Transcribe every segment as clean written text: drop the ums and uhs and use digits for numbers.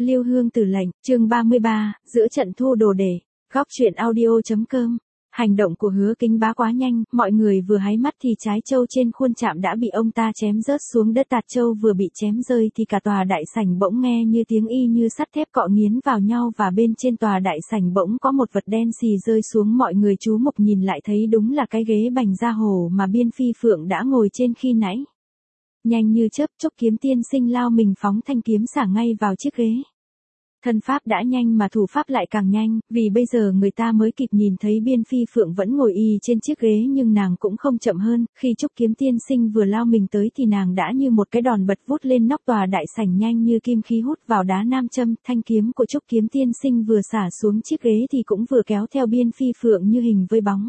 Liêu Hương Tử lệnh, chương 33, giữa trận thu đồ để, góc truyện audio.com. Hành động của Hứa Kính Bá quá nhanh, mọi người vừa hái mắt thì trái châu trên khuôn trạm đã bị ông ta chém rớt xuống đất. Tạt châu vừa bị chém rơi thì cả tòa đại sảnh bỗng nghe như tiếng y như sắt thép cọ nghiến vào nhau, và bên trên tòa đại sảnh bỗng có một vật đen xì rơi xuống. Mọi người chú mục nhìn lại thấy đúng là cái ghế bành da hổ mà Biên Phi Phượng đã ngồi trên khi nãy. Nhanh như chớp, Trúc Kiếm Tiên Sinh lao mình phóng thanh kiếm xả ngay vào chiếc ghế. Thân pháp đã nhanh mà thủ pháp lại càng nhanh, vì bây giờ người ta mới kịp nhìn thấy Biên Phi Phượng vẫn ngồi y trên chiếc ghế, nhưng nàng cũng không chậm hơn. Khi Trúc Kiếm Tiên Sinh vừa lao mình tới thì nàng đã như một cái đòn bật vút lên nóc tòa đại sảnh, nhanh như kim khí hút vào đá nam châm. Thanh kiếm của Trúc Kiếm Tiên Sinh vừa xả xuống chiếc ghế thì cũng vừa kéo theo Biên Phi Phượng như hình với bóng.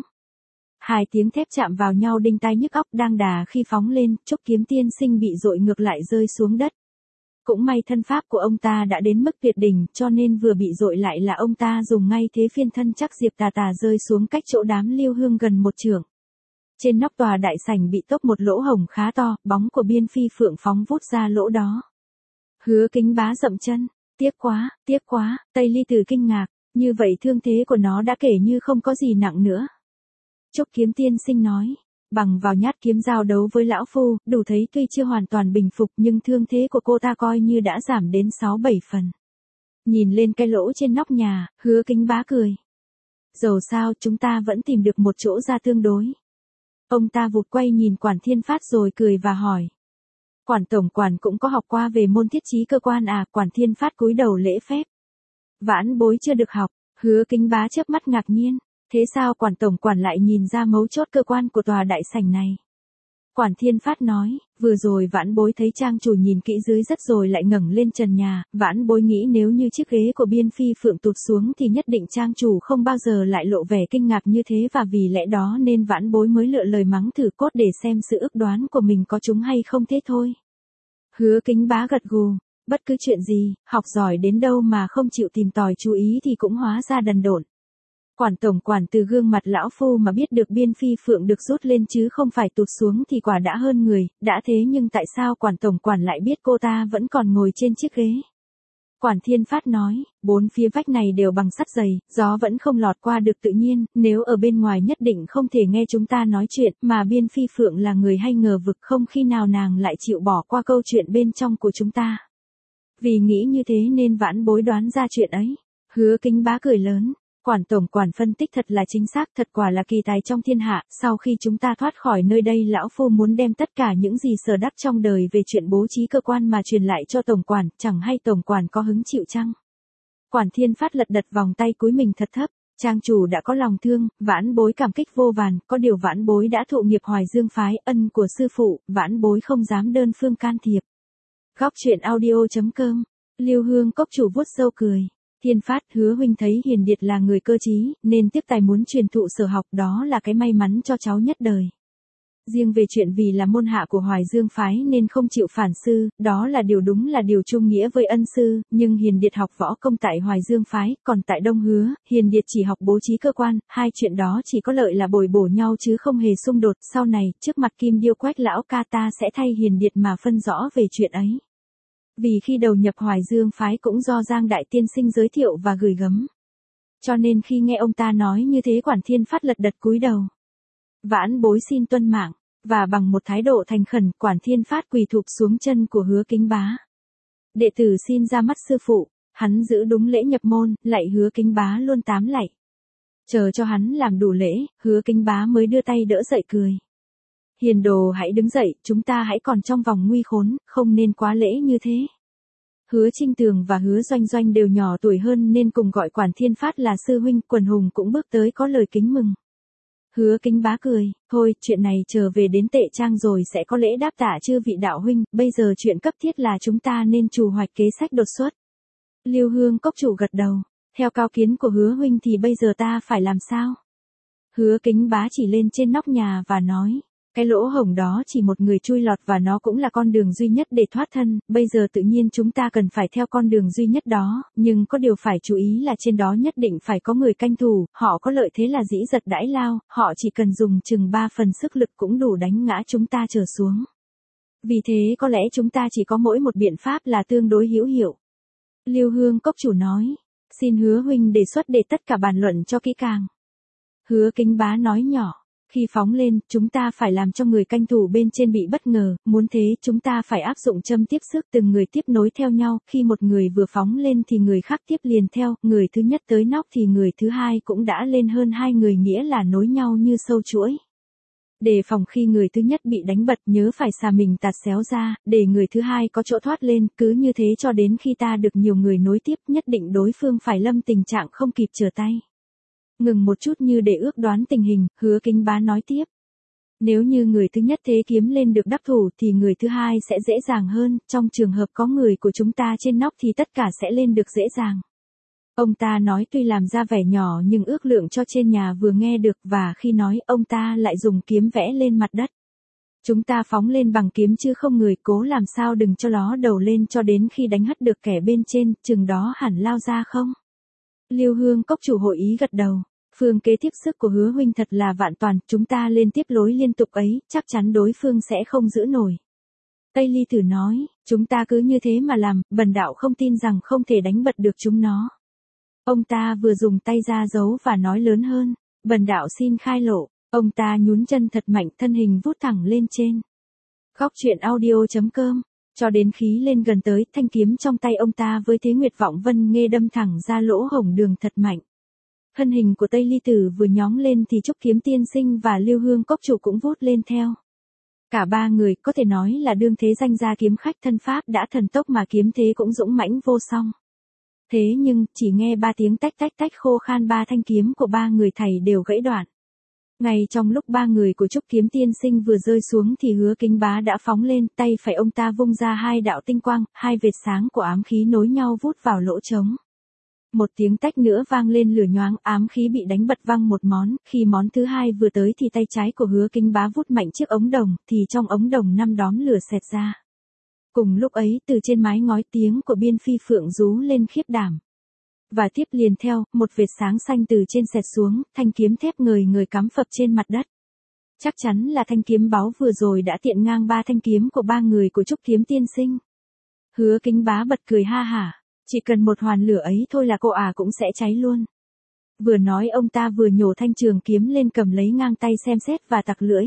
Hai tiếng thép chạm vào nhau đinh tai nhức óc. Đang đà khi phóng lên, Trúc Kiếm Tiên Sinh bị dội ngược lại rơi xuống đất. Cũng may thân pháp của ông ta đã đến mức tuyệt đỉnh, cho nên vừa bị dội lại là ông ta dùng ngay thế phiên thân chắc diệp tà tà rơi xuống cách chỗ đám Liêu Hương gần một trượng. Trên nóc tòa đại sảnh bị tốc một lỗ hổng khá to, bóng của Biên Phi Phượng phóng vút ra lỗ đó. Hứa Kính Bá dậm chân, tiếc quá, Tây Ly Tử kinh ngạc, như vậy thương thế của nó đã kể như không có gì nặng nữa. Trúc Kiếm Tiên Sinh nói, bằng vào nhát kiếm giao đấu với lão phu, đủ thấy tuy chưa hoàn toàn bình phục nhưng thương thế của cô ta coi như đã giảm đến 6-7 phần. Nhìn lên cái lỗ trên nóc nhà, Hứa Kính Bá cười. Dầu sao chúng ta vẫn tìm được một chỗ ra tương đối. Ông ta vụt quay nhìn Quản Thiên Phát rồi cười và hỏi. Quản tổng quản cũng có học qua về môn thiết trí cơ quan à? Quản Thiên Phát cúi đầu lễ phép. Vãn bối chưa được học. Hứa Kính Bá chớp mắt ngạc nhiên. Thế sao Quản tổng quản lại nhìn ra mấu chốt cơ quan của tòa đại sảnh này? Quản Thiên Phát nói, vừa rồi vãn bối thấy trang chủ nhìn kỹ dưới rất rồi lại ngẩng lên trần nhà, vãn bối nghĩ nếu như chiếc ghế của Biên Phi Phượng tụt xuống thì nhất định trang chủ không bao giờ lại lộ vẻ kinh ngạc như thế, và vì lẽ đó nên vãn bối mới lựa lời mắng thử cốt để xem sự ước đoán của mình có trúng hay không thế thôi. Hứa Kính Bá gật gù, bất cứ chuyện gì, học giỏi đến đâu mà không chịu tìm tòi chú ý thì cũng hóa ra đần độn. Quản tổng quản từ gương mặt lão phu mà biết được Biên Phi Phượng được rút lên chứ không phải tụt xuống thì quả đã hơn người, đã thế nhưng tại sao Quản tổng quản lại biết cô ta vẫn còn ngồi trên chiếc ghế? Quản Thiên Phát nói, bốn phía vách này đều bằng sắt dày, gió vẫn không lọt qua được tự nhiên, nếu ở bên ngoài nhất định không thể nghe chúng ta nói chuyện, mà Biên Phi Phượng là người hay ngờ vực, không khi nào nàng lại chịu bỏ qua câu chuyện bên trong của chúng ta. Vì nghĩ như thế nên vãn bối đoán ra chuyện ấy. Hứa Kính Bá cười lớn. Quản tổng quản phân tích thật là chính xác, thật quả là kỳ tài trong thiên hạ. Sau khi chúng ta thoát khỏi nơi đây, lão phu muốn đem tất cả những gì sở đắc trong đời về chuyện bố trí cơ quan mà truyền lại cho tổng quản, chẳng hay tổng quản có hứng chịu chăng? Quản Thiên Phát lật đật vòng tay cúi mình thật thấp. Trang chủ đã có lòng thương, vãn bối cảm kích vô vàn, có điều vãn bối đã thụ nghiệp Hoài Dương phái, ân của sư phụ, vãn bối không dám đơn phương can thiệp. Góc truyện audio.com. Liêu Hương Cốc chủ vuốt râu cười. Thiên Phát, Hứa huynh thấy Hiền Điệt là người cơ trí, nên tiếp tài muốn truyền thụ sở học, đó là cái may mắn cho cháu nhất đời. Riêng về chuyện vì là môn hạ của Hoài Dương phái nên không chịu phản sư, đó là đúng là điều trung nghĩa với ân sư, nhưng Hiền Điệt học võ công tại Hoài Dương phái, còn tại Đông Hứa, Hiền Điệt chỉ học bố trí cơ quan, hai chuyện đó chỉ có lợi là bồi bổ nhau chứ không hề xung đột. Sau này, trước mặt Kim Điêu Quách lão ca ta sẽ thay Hiền Điệt mà phân rõ về chuyện ấy. Vì khi đầu nhập Hoài Dương phái cũng do Giang Đại Tiên Sinh giới thiệu và gửi gắm. Cho nên khi nghe ông ta nói như thế, Quản Thiên Phát lật đật cúi đầu. Vãn bối xin tuân mạng, và bằng một thái độ thành khẩn, Quản Thiên Phát quỳ thụp xuống chân của Hứa Kính Bá. Đệ tử xin ra mắt sư phụ. Hắn giữ đúng lễ nhập môn, lạy Hứa Kính Bá luôn 8 lạy. Chờ cho hắn làm đủ lễ, Hứa Kính Bá mới đưa tay đỡ dậy cười. Hiền đồ hãy đứng dậy, chúng ta hãy còn trong vòng nguy khốn, không nên quá lễ như thế. Hứa Trinh Tường và Hứa Doanh Doanh đều nhỏ tuổi hơn nên cùng gọi Quản Thiên Phát là sư huynh. Quần hùng cũng bước tới có lời kính mừng. Hứa Kính Bá cười, thôi, chuyện này chờ về đến Tệ Trang rồi sẽ có lễ đáp tạ chư vị đạo huynh, bây giờ chuyện cấp thiết là chúng ta nên trù hoạch kế sách đột xuất. Liêu Hương Cốc chủ gật đầu, theo cao kiến của Hứa huynh thì bây giờ ta phải làm sao? Hứa Kính Bá chỉ lên trên nóc nhà và nói. Cái lỗ hổng đó chỉ một người chui lọt và nó cũng là con đường duy nhất để thoát thân, bây giờ tự nhiên chúng ta cần phải theo con đường duy nhất đó, nhưng có điều phải chú ý là trên đó nhất định phải có người canh thủ, họ có lợi thế là dĩ giật đãi lao, họ chỉ cần dùng chừng 3 phần sức lực cũng đủ đánh ngã chúng ta trở xuống. Vì thế có lẽ chúng ta chỉ có mỗi một biện pháp là tương đối hữu hiệu. Lưu Hương Cốc chủ nói, xin Hứa huynh đề xuất để tất cả bàn luận cho kỹ càng. Hứa Kính Bá nói nhỏ, khi phóng lên, chúng ta phải làm cho người canh thủ bên trên bị bất ngờ, muốn thế chúng ta phải áp dụng châm tiếp sức từng người tiếp nối theo nhau, khi một người vừa phóng lên thì người khác tiếp liền theo, người thứ nhất tới nóc thì người thứ hai cũng đã lên hơn hai người, nghĩa là nối nhau như sâu chuỗi. Đề phòng khi người thứ nhất bị đánh bật, nhớ phải xà mình tạt xéo ra, để người thứ hai có chỗ thoát lên, cứ như thế cho đến khi ta được nhiều người nối tiếp, nhất định đối phương phải lâm tình trạng không kịp trở tay. Ngừng một chút như để ước đoán tình hình, Hứa Kính Bá nói tiếp. Nếu như người thứ nhất thế kiếm lên được đắc thủ thì người thứ hai sẽ dễ dàng hơn, trong trường hợp có người của chúng ta trên nóc thì tất cả sẽ lên được dễ dàng. Ông ta nói tuy làm ra vẻ nhỏ nhưng ước lượng cho trên nhà vừa nghe được, và khi nói ông ta lại dùng kiếm vẽ lên mặt đất. Chúng ta phóng lên bằng kiếm chứ không người, cố làm sao đừng cho ló đầu lên cho đến khi đánh hất được kẻ bên trên, chừng đó hẳn lao ra không? Lưu Hương Cốc chủ hội ý gật đầu. Phương kế tiếp sức của Hứa huynh thật là vạn toàn, chúng ta lên tiếp lối liên tục ấy, chắc chắn đối phương sẽ không giữ nổi. Tây Ly Tử nói, chúng ta cứ như thế mà làm, bần đạo không tin rằng không thể đánh bật được chúng nó. Ông ta vừa dùng tay ra giấu và nói lớn hơn, bần đạo xin khai lộ, ông ta nhún chân thật mạnh, thân hình vút thẳng lên trên. Góc truyện audio.com, cho đến khí lên gần tới, thanh kiếm trong tay ông ta với thế Nguyệt Vọng Vân Nghê đâm thẳng ra lỗ hổng đường thật mạnh. Thân hình của Tây Ly Tử vừa nhóng lên thì Trúc Kiếm Tiên Sinh và Lưu Hương Cốc chủ cũng vút lên theo. Cả ba người có thể nói là đương thế danh gia kiếm khách, thân pháp đã thần tốc mà kiếm thế cũng dũng mãnh vô song. Thế nhưng, chỉ nghe ba tiếng tách tách tách khô khan, ba thanh kiếm của ba người thầy đều gãy đoạn. Ngay trong lúc ba người của Trúc Kiếm Tiên Sinh vừa rơi xuống thì Hứa Kính Bá đã phóng lên, tay phải ông ta vung ra hai đạo tinh quang, hai vệt sáng của ám khí nối nhau vút vào lỗ trống. Một tiếng tách nữa vang lên lửa nhoáng, ám khí bị đánh bật văng một món, khi món thứ hai vừa tới thì tay trái của Hứa Kính Bá vút mạnh chiếc ống đồng, thì trong ống đồng 5 đóm lửa xẹt ra. Cùng lúc ấy, từ trên mái ngói tiếng của Biên Phi Phượng rú lên khiếp đảm. Và tiếp liền theo, một vệt sáng xanh từ trên xẹt xuống, thanh kiếm thép ngời ngời cắm phập trên mặt đất. Chắc chắn là thanh kiếm báu vừa rồi đã tiện ngang ba thanh kiếm của ba người của Trúc Kiếm Tiên Sinh. Hứa Kính Bá bật cười ha hả, chỉ cần một hoàn lửa ấy thôi là cô cũng sẽ cháy luôn. Vừa nói ông ta vừa nhổ thanh trường kiếm lên, cầm lấy ngang tay xem xét và tặc lưỡi.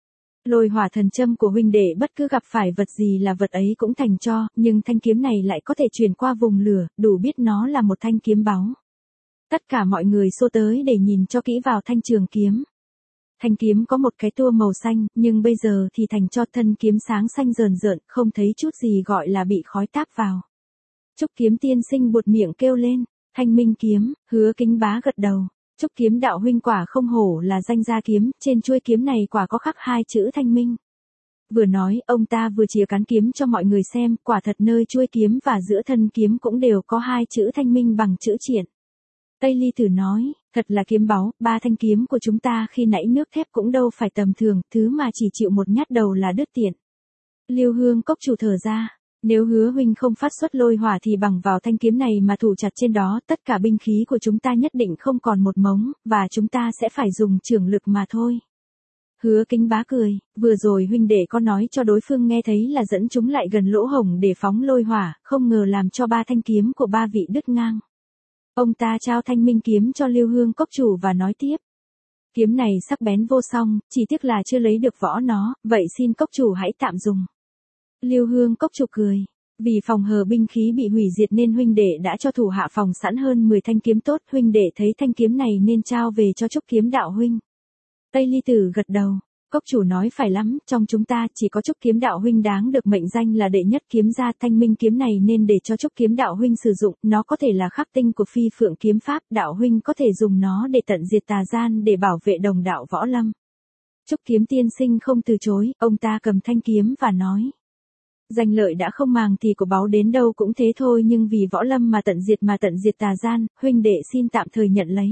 Lôi hỏa thần châm của huynh đệ bất cứ gặp phải vật gì là vật ấy cũng thành tro, nhưng thanh kiếm này lại có thể truyền qua vùng lửa, đủ biết nó là một thanh kiếm báu. Tất cả mọi người xô tới để nhìn cho kỹ vào thanh trường kiếm. Thanh kiếm có một cái tua màu xanh, nhưng bây giờ thì thành tro, thân kiếm sáng xanh rờn rợn, không thấy chút gì gọi là bị khói táp vào. Trúc Kiếm Tiên Sinh buột miệng kêu lên, Thanh Minh kiếm. Hứa Kính Bá gật đầu. Trúc Kiếm đạo huynh quả không hổ là danh gia kiếm, trên chuôi kiếm này quả có khắc hai chữ Thanh Minh. Vừa nói, ông ta vừa chìa cán kiếm cho mọi người xem, quả thật nơi chuôi kiếm và giữa thân kiếm cũng đều có hai chữ Thanh Minh bằng chữ triện. Tây Ly Tử nói, thật là kiếm báu, ba thanh kiếm của chúng ta khi nãy nước thép cũng đâu phải tầm thường, thứ mà chỉ chịu một nhát đầu là đứt tiện. Lưu Hương Cốc chủ thở ra. Nếu Hứa huynh không phát xuất lôi hỏa thì bằng vào thanh kiếm này mà thủ chặt trên đó, tất cả binh khí của chúng ta nhất định không còn một mống, và chúng ta sẽ phải dùng trưởng lực mà thôi. Hứa Kính Bá cười, vừa rồi huynh đệ có nói cho đối phương nghe thấy là dẫn chúng lại gần lỗ hổng để phóng lôi hỏa, không ngờ làm cho ba thanh kiếm của ba vị đứt ngang. Ông ta trao Thanh Minh kiếm cho Lưu Hương Cốc chủ và nói tiếp. Kiếm này sắc bén vô song, chỉ tiếc là chưa lấy được võ nó, vậy xin cốc chủ hãy tạm dùng. Lưu Hương Cốc chủ cười, vì phòng hờ binh khí bị hủy diệt nên huynh đệ đã cho thủ hạ phòng sẵn hơn 10 thanh kiếm tốt, huynh đệ thấy thanh kiếm này nên trao về cho Trúc Kiếm đạo huynh. Tây Ly Tử gật đầu, cốc chủ nói phải lắm, trong chúng ta chỉ có Trúc Kiếm đạo huynh đáng được mệnh danh là đệ nhất kiếm gia, Thanh Minh kiếm này nên để cho Trúc Kiếm đạo huynh sử dụng, nó có thể là khắc tinh của Phi Phượng kiếm pháp, đạo huynh có thể dùng nó để tận diệt tà gian để bảo vệ đồng đạo võ lâm. Trúc Kiếm Tiên Sinh không từ chối, ông ta cầm thanh kiếm và nói. Danh lợi đã không màng thì của báu đến đâu cũng thế thôi, nhưng vì võ lâm mà tận diệt tà gian, huynh đệ xin tạm thời nhận lấy.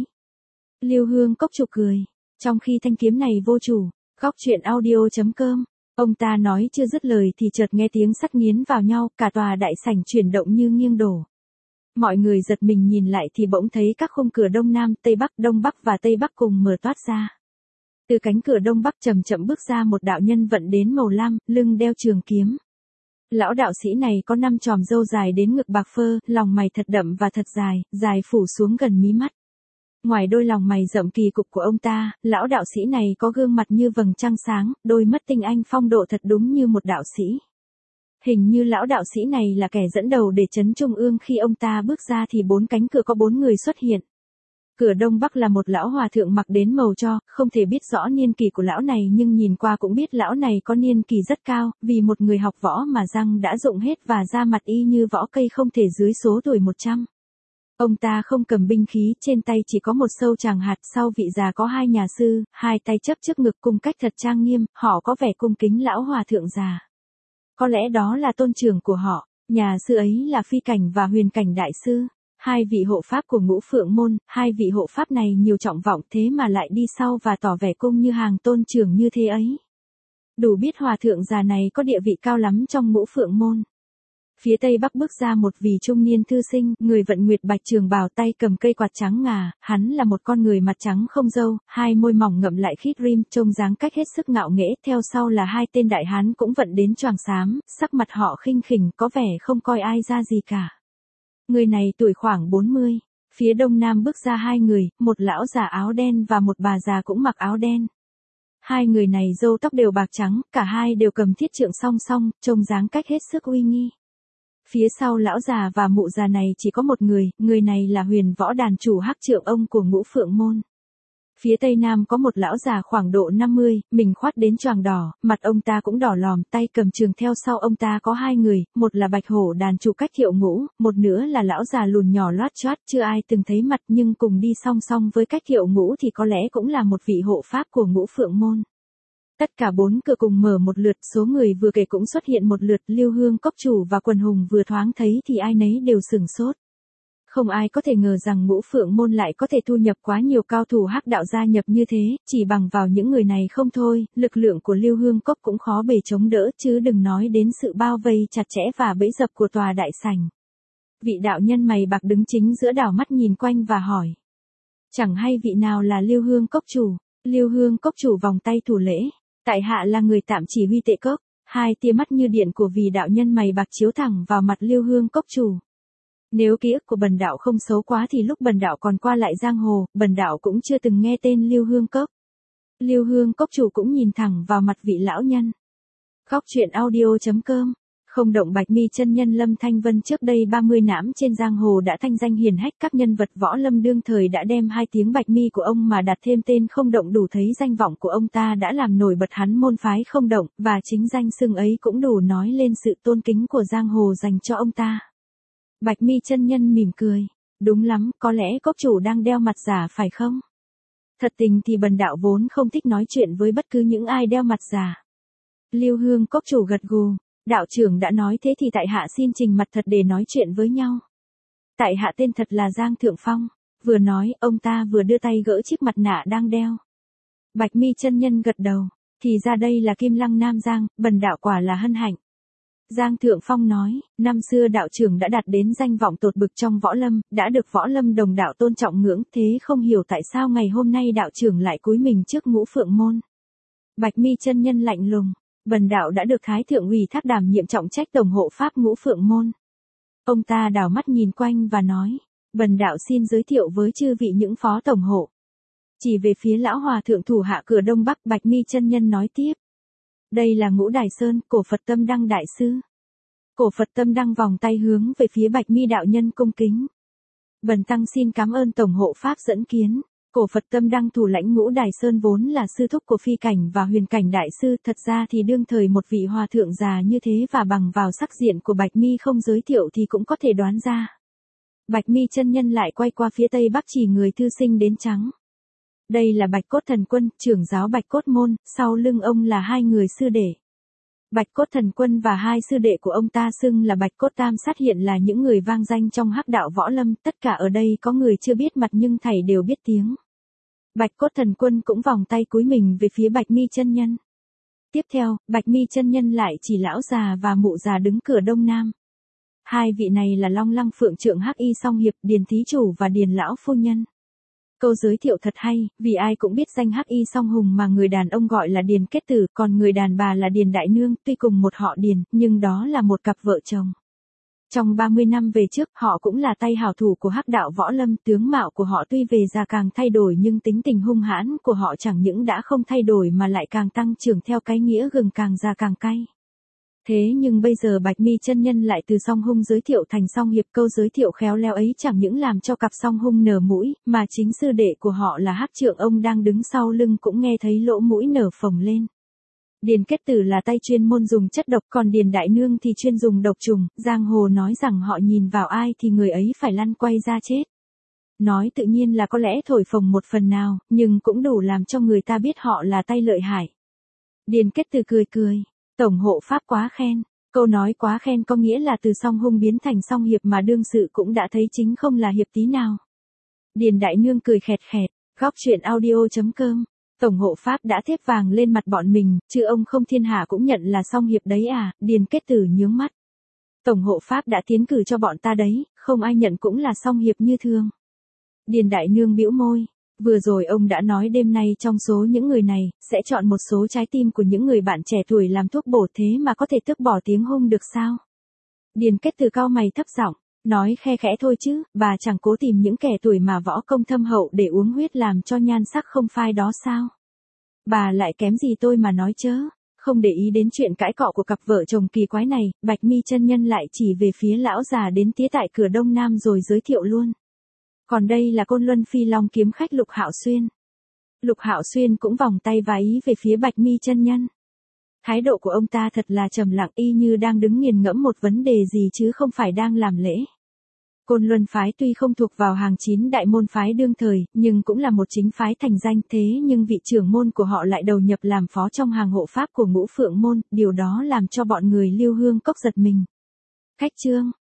Lưu Hương Cốc chủ cười, trong khi thanh kiếm này vô chủ. Góc truyện audio.com, ông ta nói chưa dứt lời thì chợt nghe tiếng sắt nghiến vào nhau, cả tòa đại sảnh chuyển động như nghiêng đổ. Mọi người giật mình nhìn lại thì bỗng thấy các khung cửa đông nam, đông bắc và tây bắc cùng mở toát ra. Từ cánh cửa đông bắc chậm chậm bước ra một đạo nhân vận đến màu lam, lưng đeo trường kiếm. Lão đạo sĩ này có 5 chòm râu dài đến ngực bạc phơ, lòng mày thật đậm và thật dài, dài phủ xuống gần mí mắt. Ngoài đôi lòng mày rậm kỳ cục của ông ta, lão đạo sĩ này có gương mặt như vầng trăng sáng, đôi mắt tinh anh phong độ thật đúng như một đạo sĩ. Hình như lão đạo sĩ này là kẻ dẫn đầu để trấn trung ương, khi ông ta bước ra thì 4 cánh cửa có 4 người xuất hiện. Cửa đông bắc là một lão hòa thượng mặc đến màu tro, không thể biết rõ niên kỷ của lão này nhưng nhìn qua cũng biết lão này có niên kỷ rất cao, vì một người học võ mà răng đã rụng hết và da mặt y như võ cây không thể dưới số tuổi 100. Ông ta không cầm binh khí, trên tay chỉ có một sâu tràng hạt, sau vị già có 2 nhà sư, 2 tay chấp trước ngực cung cách thật trang nghiêm, họ có vẻ cung kính lão hòa thượng già. Có lẽ đó là tôn trưởng của họ, nhà sư ấy là Phi Cảnh và Huyền Cảnh đại sư. 2 vị hộ pháp của Ngũ Phượng môn, 2 vị hộ pháp này nhiều trọng vọng thế mà lại đi sau và tỏ vẻ cung như hàng tôn trưởng như thế ấy. Đủ biết hòa thượng già này có địa vị cao lắm trong Ngũ Phượng môn. Phía tây bắc bước ra một vị trung niên thư sinh, người vận nguyệt bạch trường bào, tay cầm cây quạt trắng ngà, hắn là một con người mặt trắng không râu, 2 môi mỏng ngậm lại khít rim, trông dáng cách hết sức ngạo nghễ, theo sau là 2 tên đại hán cũng vận đến choàng xám, sắc mặt họ khinh khỉnh, có vẻ không coi ai ra gì cả. Người này tuổi khoảng 40, phía đông nam bước ra 2 người, một lão già áo đen và một bà già cũng mặc áo đen. 2 người này râu tóc đều bạc trắng, cả hai đều cầm thiết trượng song song, trông dáng cách hết sức uy nghi. Phía sau lão già và mụ già này chỉ có một người này là Huyền Võ đàn chủ Hắc Trượng ông của Ngũ Phượng môn. Phía tây nam có một lão già khoảng độ 50, mình khoác đến choàng đỏ, mặt ông ta cũng đỏ lòm, tay cầm trường, theo sau ông ta có 2 người, một là Bạch Hổ đàn chủ Cách Thiệu Ngũ, một nữa là lão già lùn nhỏ loát choát, chưa ai từng thấy mặt nhưng cùng đi song song với Cách Thiệu Ngũ thì có lẽ cũng là một vị hộ pháp của Ngũ Phượng môn. Tất cả 4 cửa cùng mở một lượt, số người vừa kể cũng xuất hiện một lượt, Lưu Hương cốc chủ và Quần Hùng vừa thoáng thấy thì ai nấy đều sửng sốt. Không ai có thể ngờ rằng Ngũ Phượng môn lại có thể thu nhập quá nhiều cao thủ hắc đạo gia nhập như thế, chỉ bằng vào những người này không thôi, lực lượng của Lưu Hương cốc cũng khó bề chống đỡ, chứ đừng nói đến sự bao vây chặt chẽ và bẫy dập của tòa đại sảnh. Vị đạo nhân mày bạc đứng chính giữa đảo mắt nhìn quanh và hỏi: chẳng hay vị nào là Lưu Hương cốc chủ? Lưu Hương cốc chủ vòng tay thủ lễ: tại hạ là người tạm chỉ huy Tệ Cốc. 2 tia mắt như điện của vị đạo nhân mày bạc chiếu thẳng vào mặt Lưu Hương cốc chủ. Nếu ký ức của bần đạo không xấu quá thì lúc bần đạo còn qua lại giang hồ, bần đạo cũng chưa từng nghe tên Lưu Hương cốc. Lưu Hương cốc chủ cũng nhìn thẳng vào mặt vị lão nhân. Góc truyện audio.com. Không động Bạch Mi chân nhân Lâm Thanh Vân trước đây 30 nãm trên giang hồ đã thanh danh hiển hách, các nhân vật võ lâm đương thời đã đem 2 tiếng Bạch Mi của ông mà đặt thêm tên Không Động, đủ thấy danh vọng của ông ta đã làm nổi bật hắn môn phái Không Động, và chính danh xưng ấy cũng đủ nói lên sự tôn kính của giang hồ dành cho ông ta. Bạch Mi chân nhân mỉm cười: đúng lắm, có lẽ cốc chủ đang đeo mặt giả phải không? Thật tình thì bần đạo vốn không thích nói chuyện với bất cứ những ai đeo mặt giả. Lưu Hương cốc chủ gật gù: đạo trưởng đã nói thế thì tại hạ xin trình mặt thật để nói chuyện với nhau. Tại hạ tên thật là Giang Thượng Phong. Vừa nói, ông ta vừa đưa tay gỡ chiếc mặt nạ đang đeo. Bạch Mi chân nhân gật đầu: thì ra đây là Kim Lăng Nam Giang, bần đạo quả là hân hạnh. Giang Thượng Phong nói: năm xưa đạo trưởng đã đạt đến danh vọng tột bực trong võ lâm, đã được võ lâm đồng đạo tôn trọng ngưỡng, thế không hiểu tại sao ngày hôm nay đạo trưởng lại cúi mình trước Ngũ Phượng môn. Bạch Mi chân nhân lạnh lùng: bần đạo đã được Thái thượng ủy thác đảm nhiệm trọng trách tổng hộ pháp Ngũ Phượng môn. Ông ta đảo mắt nhìn quanh và nói: bần đạo xin giới thiệu với chư vị những phó tổng hộ. Chỉ về phía lão hòa thượng thủ hạ cửa đông bắc, Bạch Mi chân nhân nói tiếp: đây là Ngũ Đài Sơn, Cổ Phật Tâm Đăng đại sư. Cổ Phật Tâm Đăng vòng tay hướng về phía Bạch Mi đạo nhân cung kính: bần tăng xin cảm ơn tổng hộ pháp dẫn kiến. Cổ Phật Tâm Đăng thủ lãnh Ngũ Đài Sơn vốn là sư thúc của Phi Cảnh và Huyền Cảnh đại sư, thật ra thì đương thời một vị hòa thượng già như thế, và bằng vào sắc diện của Bạch Mi không giới thiệu thì cũng có thể đoán ra. Bạch Mi chân nhân lại quay qua phía tây bắc chỉ người thư sinh đến trắng: đây là Bạch Cốt Thần Quân, trưởng giáo Bạch Cốt môn, sau lưng ông là 2 người sư đệ. Bạch Cốt Thần Quân và 2 sư đệ của ông ta xưng là Bạch Cốt Tam Sát hiện là những người vang danh trong hắc đạo võ lâm, tất cả ở đây có người chưa biết mặt nhưng thảy đều biết tiếng. Bạch Cốt Thần Quân cũng vòng tay cúi mình về phía Bạch Mi chân nhân. Tiếp theo, Bạch Mi chân nhân lại chỉ lão già và mụ già đứng cửa đông nam. 2 vị này là Long Lăng Phượng Trượng Hắc Y Song Hiệp, Điền thí chủ và Điền lão phu nhân. Câu giới thiệu thật hay, vì ai cũng biết danh Hắc Y Song Hùng mà người đàn ông gọi là Điền Kết Tử, còn người đàn bà là Điền Đại Nương, tuy cùng một họ Điền, nhưng đó là một cặp vợ chồng. Trong 30 năm về trước, họ cũng là tay hảo thủ của Hắc đạo võ lâm, tướng mạo của họ tuy về già càng thay đổi nhưng tính tình hung hãn của họ chẳng những đã không thay đổi mà lại càng tăng trưởng theo cái nghĩa gừng càng già càng cay. Thế nhưng bây giờ Bạch Mi chân nhân lại từ Song Hung giới thiệu thành Song Hiệp, câu giới thiệu khéo léo ấy chẳng những làm cho cặp Song Hung nở mũi, mà chính sư đệ của họ là Hắc Trượng ông đang đứng sau lưng cũng nghe thấy lỗ mũi nở phồng lên. Điền Kết Tử là tay chuyên môn dùng chất độc, còn Điền Đại Nương thì chuyên dùng độc trùng, giang hồ nói rằng họ nhìn vào ai thì người ấy phải lăn quay ra chết. Nói tự nhiên là có lẽ thổi phồng một phần nào, nhưng cũng đủ làm cho người ta biết họ là tay lợi hại. Điền Kết Tử cười cười, tổng hộ pháp quá khen. Câu nói quá khen có nghĩa là từ Song Hung biến thành Song Hiệp mà đương sự cũng đã thấy chính không là hiệp tí nào. Điền Đại Nương cười khẹt khẹt, góc truyện audio.com. Tổng hộ pháp đã thép vàng lên mặt bọn mình, chứ ông không thiên hạ cũng nhận là Song Hiệp đấy à, Điền Kết Tử nhướng mắt. Tổng hộ pháp đã tiến cử cho bọn ta đấy, không ai nhận cũng là Song Hiệp như thường. Điền Đại Nương bĩu môi, vừa rồi ông đã nói đêm nay trong số những người này, sẽ chọn một số trái tim của những người bạn trẻ tuổi làm thuốc bổ, thế mà có thể tước bỏ tiếng hung được sao? Điền Kết Tử cau mày thấp giọng, nói khe khẽ thôi chứ, bà chẳng cố tìm những kẻ tuổi mà võ công thâm hậu để uống huyết làm cho nhan sắc không phai đó sao? Bà lại kém gì tôi mà nói chớ. Không để ý đến chuyện cãi cọ của cặp vợ chồng kỳ quái này, Bạch Mi chân nhân lại chỉ về phía lão già đến tía tại cửa Đông Nam rồi giới thiệu luôn. Còn đây là Côn Luân Phi Long kiếm khách Lục Hạo Xuyên. Lục Hạo Xuyên cũng vòng tay vái về phía Bạch Mi chân nhân. Thái độ của ông ta thật là trầm lặng, y như đang đứng nghiền ngẫm một vấn đề gì chứ không phải đang làm lễ. Côn Luân phái tuy không thuộc vào hàng 9 đại môn phái đương thời, nhưng cũng là một chính phái thành danh, thế nhưng vị trưởng môn của họ lại đầu nhập làm phó trong hàng hộ pháp của Ngũ Phượng môn, điều đó làm cho bọn người Lưu Hương Cốc giật mình. Khách trương,